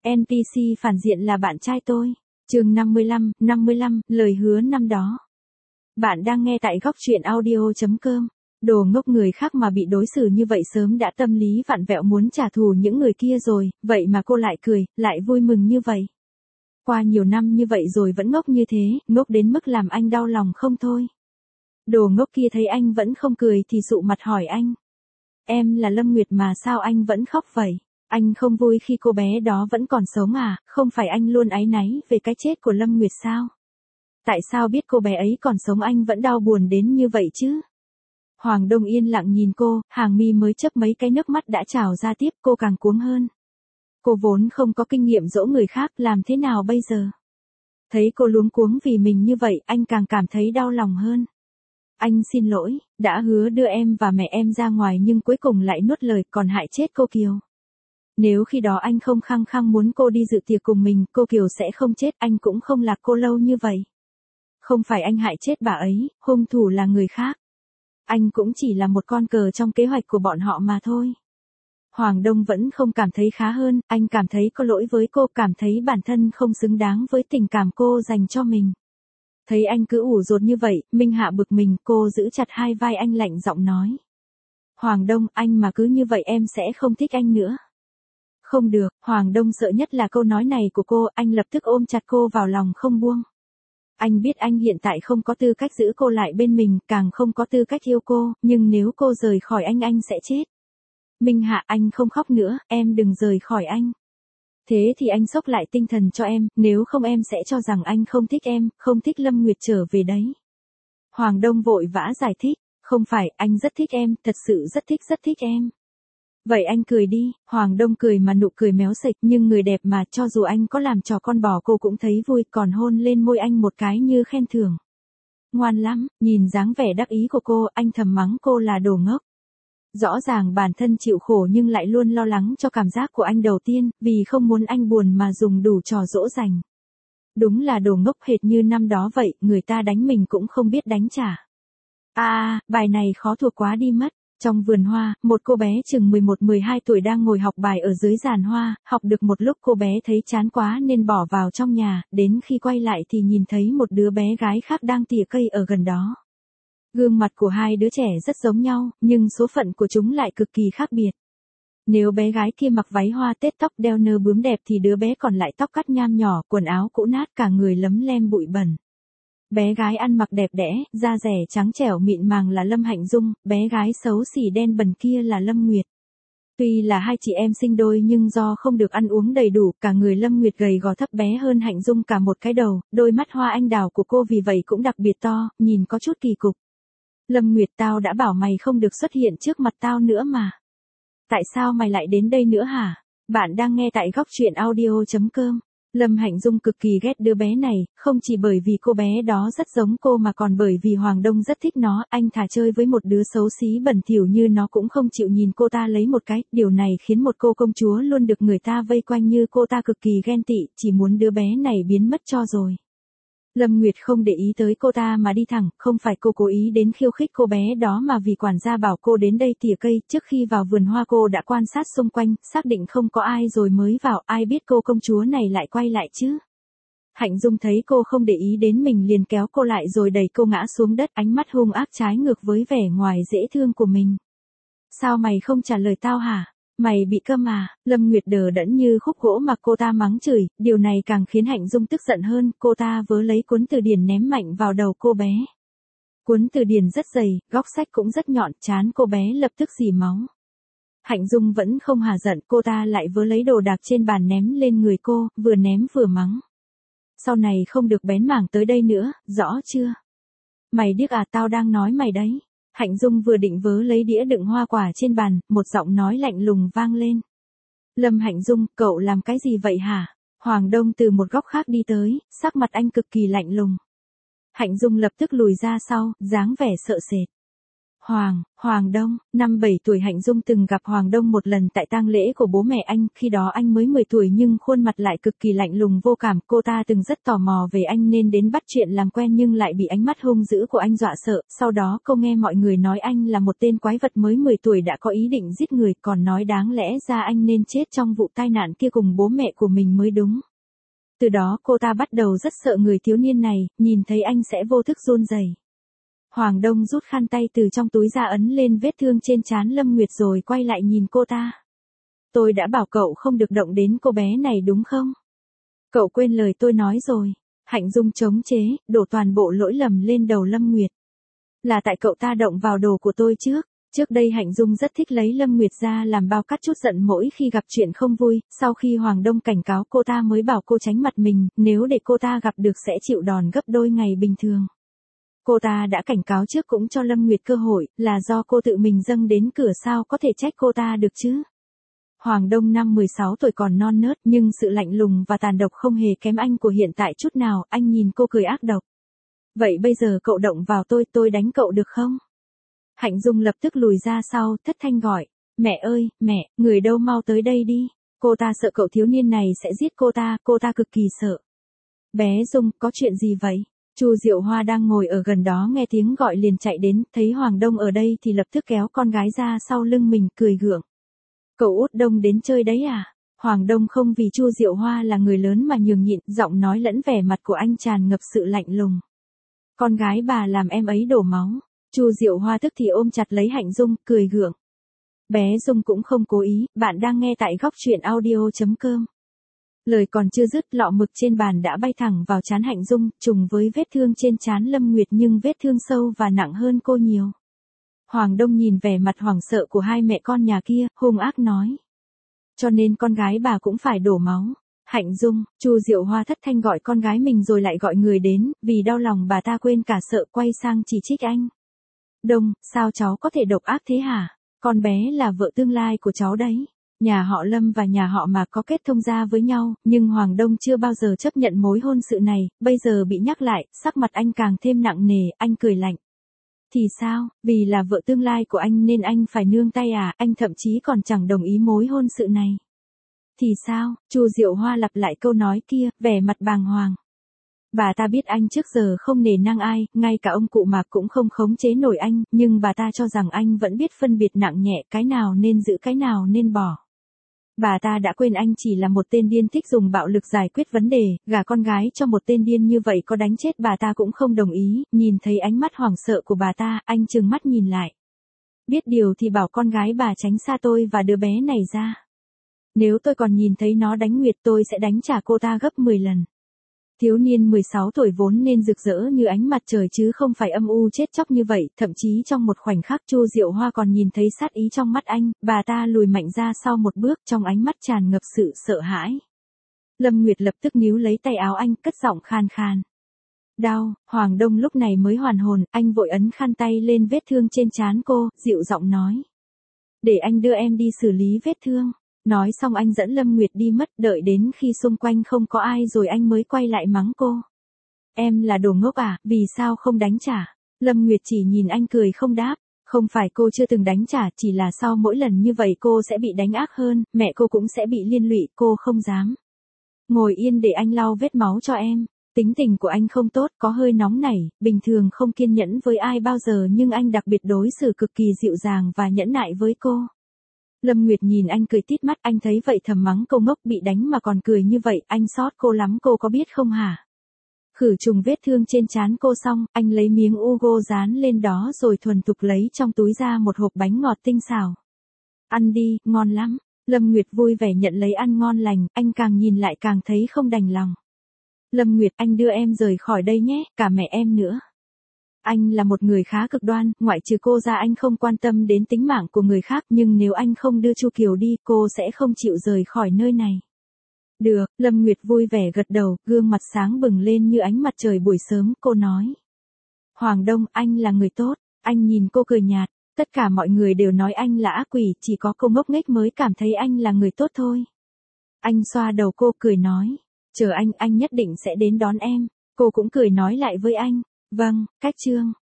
NPC phản diện là bạn trai tôi. Chương 55, lời hứa năm đó. Bạn đang nghe tại góc truyện audio.com. Đồ ngốc, người khác mà bị đối xử như vậy sớm đã tâm lý vặn vẹo muốn trả thù những người kia rồi, vậy mà cô lại cười, lại vui mừng như vậy. Qua nhiều năm như vậy rồi vẫn ngốc như thế, ngốc đến mức làm anh đau lòng không thôi. Đồ ngốc kia thấy anh vẫn không cười thì sụ mặt hỏi anh. Em là Lâm Nguyệt mà sao anh vẫn khóc vậy? Anh không vui khi cô bé đó vẫn còn sống à, không phải anh luôn áy náy về cái chết của Lâm Nguyệt sao? Tại sao biết cô bé ấy còn sống anh vẫn đau buồn đến như vậy chứ? Hoàng Đông yên lặng nhìn cô, hàng mi mới chớp mấy cái nước mắt đã trào ra tiếp, cô càng cuống hơn. Cô vốn không có kinh nghiệm dỗ người khác, làm thế nào bây giờ? Thấy cô luống cuống vì mình như vậy, anh càng cảm thấy đau lòng hơn. Anh xin lỗi, đã hứa đưa em và mẹ em ra ngoài nhưng cuối cùng lại nuốt lời, còn hại chết cô Kiều. Nếu khi đó anh không khăng khăng muốn cô đi dự tiệc cùng mình, cô Kiều sẽ không chết, anh cũng không lạc cô lâu như vậy. Không phải anh hại chết bà ấy, hung thủ là người khác. Anh cũng chỉ là một con cờ trong kế hoạch của bọn họ mà thôi. Hoàng Đông vẫn không cảm thấy khá hơn, anh cảm thấy có lỗi với cô, cảm thấy bản thân không xứng đáng với tình cảm cô dành cho mình. Thấy anh cứ ủ rột như vậy, Minh Hạ bực mình, cô giữ chặt hai vai anh lạnh giọng nói. Hoàng Đông, anh mà cứ như vậy em sẽ không thích anh nữa. Không được, Hoàng Đông sợ nhất là câu nói này của cô, anh lập tức ôm chặt cô vào lòng không buông. Anh biết anh hiện tại không có tư cách giữ cô lại bên mình, càng không có tư cách yêu cô, nhưng nếu cô rời khỏi anh sẽ chết. Minh Hạ, anh không khóc nữa, em đừng rời khỏi anh. Thế thì anh xốc lại tinh thần cho em, nếu không em sẽ cho rằng anh không thích em, không thích Lâm Nguyệt trở về đấy. Hoàng Đông vội vã giải thích, không phải, anh rất thích em, thật sự rất thích em. Vậy anh cười đi, Hoàng Đông cười mà nụ cười méo sệch, nhưng người đẹp mà, cho dù anh có làm trò con bò cô cũng thấy vui, còn hôn lên môi anh một cái như khen thưởng. Ngoan lắm, nhìn dáng vẻ đắc ý của cô, anh thầm mắng cô là đồ ngốc. Rõ ràng bản thân chịu khổ nhưng lại luôn lo lắng cho cảm giác của anh đầu tiên, vì không muốn anh buồn mà dùng đủ trò dỗ dành. Đúng là đồ ngốc, hệt như năm đó vậy, người ta đánh mình cũng không biết đánh trả. Bài này khó thuộc quá đi mất. Trong vườn hoa, một cô bé chừng 11-12 tuổi đang ngồi học bài ở dưới giàn hoa, học được một lúc cô bé thấy chán quá nên bỏ vào trong nhà, đến khi quay lại thì nhìn thấy một đứa bé gái khác đang tỉa cây ở gần đó. Gương mặt của hai đứa trẻ rất giống nhau, nhưng số phận của chúng lại cực kỳ khác biệt. Nếu bé gái kia mặc váy hoa tết, tóc đeo nơ bướm đẹp thì đứa bé còn lại tóc cắt nham nhỏ, quần áo cũ nát, cả người lấm lem bụi bẩn. Bé gái ăn mặc đẹp đẽ, da dẻ trắng trẻo mịn màng là Lâm Hạnh Dung, bé gái xấu xỉ đen bẩn kia là Lâm Nguyệt. Tuy là hai chị em sinh đôi nhưng do không được ăn uống đầy đủ, cả người Lâm Nguyệt gầy gò thấp bé hơn Hạnh Dung cả một cái đầu, đôi mắt hoa anh đào của cô vì vậy cũng đặc biệt to, nhìn có chút kỳ cục. Lâm Nguyệt, tao đã bảo mày không được xuất hiện trước mặt tao nữa mà. Tại sao mày lại đến đây nữa hả? Bạn đang nghe tại góc truyện audio.com. Lâm Hạnh Dung cực kỳ ghét đứa bé này, không chỉ bởi vì cô bé đó rất giống cô mà còn bởi vì Hoàng Đông rất thích nó, anh thà chơi với một đứa xấu xí bẩn thỉu như nó cũng không chịu nhìn cô ta lấy một cái, điều này khiến một cô công chúa luôn được người ta vây quanh như cô ta cực kỳ ghen tị, chỉ muốn đứa bé này biến mất cho rồi. Lâm Nguyệt không để ý tới cô ta mà đi thẳng, không phải cô cố ý đến khiêu khích cô bé đó mà vì quản gia bảo cô đến đây tỉa cây, trước khi vào vườn hoa cô đã quan sát xung quanh, xác định không có ai rồi mới vào, ai biết cô công chúa này lại quay lại chứ. Hạnh Dung thấy cô không để ý đến mình liền kéo cô lại rồi đẩy cô ngã xuống đất, ánh mắt hung ác trái ngược với vẻ ngoài dễ thương của mình. Sao mày không trả lời tao hả? Mày bị câm à? Lâm Nguyệt đờ đẫn như khúc gỗ mà cô ta mắng chửi, điều này càng khiến Hạnh Dung tức giận hơn, cô ta vớ lấy cuốn từ điển ném mạnh vào đầu cô bé. Cuốn từ điển rất dày, góc sách cũng rất nhọn, trán cô bé lập tức rỉ máu. Hạnh Dung vẫn không hả giận, cô ta lại vớ lấy đồ đạc trên bàn ném lên người cô, vừa ném vừa mắng. Sau này không được bén mảng tới đây nữa, rõ chưa? Mày điếc à, tao đang nói mày đấy. Hạnh Dung vừa định vớ lấy đĩa đựng hoa quả trên bàn, một giọng nói lạnh lùng vang lên. Lâm Hạnh Dung, cậu làm cái gì vậy hả? Hoàng Đông từ một góc khác đi tới, sắc mặt anh cực kỳ lạnh lùng. Hạnh Dung lập tức lùi ra sau, dáng vẻ sợ sệt. Hoàng Đông, năm 7 tuổi Hạnh Dung từng gặp Hoàng Đông một lần tại tang lễ của bố mẹ anh, khi đó anh mới 10 tuổi nhưng khuôn mặt lại cực kỳ lạnh lùng vô cảm, cô ta từng rất tò mò về anh nên đến bắt chuyện làm quen nhưng lại bị ánh mắt hung dữ của anh dọa sợ, sau đó cô nghe mọi người nói anh là một tên quái vật mới 10 tuổi đã có ý định giết người, còn nói đáng lẽ ra anh nên chết trong vụ tai nạn kia cùng bố mẹ của mình mới đúng. Từ đó cô ta bắt đầu rất sợ người thiếu niên này, nhìn thấy anh sẽ vô thức run rẩy. Hoàng Đông rút khăn tay từ trong túi ra ấn lên vết thương trên trán Lâm Nguyệt rồi quay lại nhìn cô ta. Tôi đã bảo cậu không được động đến cô bé này đúng không? Cậu quên lời tôi nói rồi. Hạnh Dung chống chế, đổ toàn bộ lỗi lầm lên đầu Lâm Nguyệt. Là tại cậu ta động vào đồ của tôi trước. Trước đây Hạnh Dung rất thích lấy Lâm Nguyệt ra làm bao cắt chút giận mỗi khi gặp chuyện không vui, sau khi Hoàng Đông cảnh cáo cô ta mới bảo cô tránh mặt mình, nếu để cô ta gặp được sẽ chịu đòn gấp đôi ngày bình thường. Cô ta đã cảnh cáo trước cũng cho Lâm Nguyệt cơ hội, là do cô tự mình dâng đến cửa sao có thể trách cô ta được chứ. Hoàng Đông năm 16 tuổi còn non nớt nhưng sự lạnh lùng và tàn độc không hề kém anh của hiện tại chút nào, anh nhìn cô cười ác độc. Vậy bây giờ cậu động vào tôi đánh cậu được không? Hạnh Dung lập tức lùi ra sau, thất thanh gọi. Mẹ ơi, mẹ, người đâu mau tới đây đi. Cô ta sợ cậu thiếu niên này sẽ giết cô ta cực kỳ sợ. Bé Dung, có chuyện gì vậy? Chu Diệu Hoa đang ngồi ở gần đó nghe tiếng gọi liền chạy đến, thấy Hoàng Đông ở đây thì lập tức kéo con gái ra sau lưng mình, cười gượng. Cậu út Đông đến chơi đấy à? Hoàng Đông không vì Chu Diệu Hoa là người lớn mà nhường nhịn, giọng nói lẫn vẻ mặt của anh tràn ngập sự lạnh lùng. Con gái bà làm em ấy đổ máu. Chu Diệu Hoa tức thì ôm chặt lấy Hạnh Dung, cười gượng. Bé Dung cũng không cố ý, bạn đang nghe tại góc truyện audio.com. Lời còn chưa dứt, lọ mực trên bàn đã bay thẳng vào trán Hạnh Dung, trùng với vết thương trên trán Lâm Nguyệt nhưng vết thương sâu và nặng hơn cô nhiều. Hoàng Đông nhìn vẻ mặt hoảng sợ của hai mẹ con nhà kia, hung ác nói. Cho nên con gái bà cũng phải đổ máu. Hạnh Dung, Chu Diệu Hoa thất thanh gọi con gái mình rồi lại gọi người đến, vì đau lòng bà ta quên cả sợ quay sang chỉ trích anh. Đông, sao cháu có thể độc ác thế hả? Con bé là vợ tương lai của cháu đấy. Nhà họ Lâm và nhà họ Mạc có kết thông gia với nhau, nhưng Hoàng Đông chưa bao giờ chấp nhận mối hôn sự này, bây giờ bị nhắc lại, sắc mặt anh càng thêm nặng nề, anh cười lạnh. Thì sao, vì là vợ tương lai của anh nên anh phải nương tay à, anh thậm chí còn chẳng đồng ý mối hôn sự này. Thì sao, Chu Diệu Hoa lặp lại câu nói kia, vẻ mặt bàng hoàng. Bà ta biết anh trước giờ không nể nang ai, ngay cả ông cụ Mạc cũng không khống chế nổi anh, nhưng bà ta cho rằng anh vẫn biết phân biệt nặng nhẹ, cái nào nên giữ cái nào nên bỏ. Bà ta đã quên anh chỉ là một tên điên thích dùng bạo lực giải quyết vấn đề, gả con gái cho một tên điên như vậy có đánh chết bà ta cũng không đồng ý, nhìn thấy ánh mắt hoảng sợ của bà ta, anh trừng mắt nhìn lại. Biết điều thì bảo con gái bà tránh xa tôi và đứa bé này ra. Nếu tôi còn nhìn thấy nó đánh Nguyệt tôi sẽ đánh trả cô ta gấp 10 lần. Thiếu niên 16 tuổi vốn nên rực rỡ như ánh mặt trời chứ không phải âm u chết chóc như vậy, thậm chí trong một khoảnh khắc Chu Diệu Hoa còn nhìn thấy sát ý trong mắt anh, bà ta lùi mạnh ra sau một bước trong ánh mắt tràn ngập sự sợ hãi. Lâm Nguyệt lập tức níu lấy tay áo anh, cất giọng khan khan. Đau, Hoàng Đông lúc này mới hoàn hồn, anh vội ấn khăn tay lên vết thương trên trán cô, dịu giọng nói. Để anh đưa em đi xử lý vết thương. Nói xong anh dẫn Lâm Nguyệt đi mất, đợi đến khi xung quanh không có ai rồi anh mới quay lại mắng cô. Em là đồ ngốc à, vì sao không đánh trả? Lâm Nguyệt chỉ nhìn anh cười không đáp. Không phải cô chưa từng đánh trả, chỉ là sau mỗi lần như vậy cô sẽ bị đánh ác hơn, mẹ cô cũng sẽ bị liên lụy, cô không dám. Ngồi yên để anh lau vết máu cho em. Tính tình của anh không tốt, có hơi nóng nảy, bình thường không kiên nhẫn với ai bao giờ nhưng anh đặc biệt đối xử cực kỳ dịu dàng và nhẫn nại với cô. Lâm Nguyệt nhìn anh cười tít mắt, anh thấy vậy thầm mắng câu ngốc, bị đánh mà còn cười như vậy, anh xót cô lắm, cô có biết không hả? Khử trùng vết thương trên trán cô xong, anh lấy miếng Ugo dán lên đó rồi thuần thục lấy trong túi ra một hộp bánh ngọt tinh xào. Ăn đi, ngon lắm. Lâm Nguyệt vui vẻ nhận lấy ăn ngon lành, anh càng nhìn lại càng thấy không đành lòng. Lâm Nguyệt, anh đưa em rời khỏi đây nhé, cả mẹ em nữa. Anh là một người khá cực đoan, ngoại trừ cô ra anh không quan tâm đến tính mạng của người khác, nhưng nếu anh không đưa Chu Kiều đi, cô sẽ không chịu rời khỏi nơi này. Được, Lâm Nguyệt vui vẻ gật đầu, gương mặt sáng bừng lên như ánh mặt trời buổi sớm, cô nói. Hoàng Đông, anh là người tốt, anh nhìn cô cười nhạt, tất cả mọi người đều nói anh là ác quỷ, chỉ có cô ngốc nghếch mới cảm thấy anh là người tốt thôi. Anh xoa đầu cô cười nói, chờ anh nhất định sẽ đến đón em, cô cũng cười nói lại với anh. Vâng, cách chương.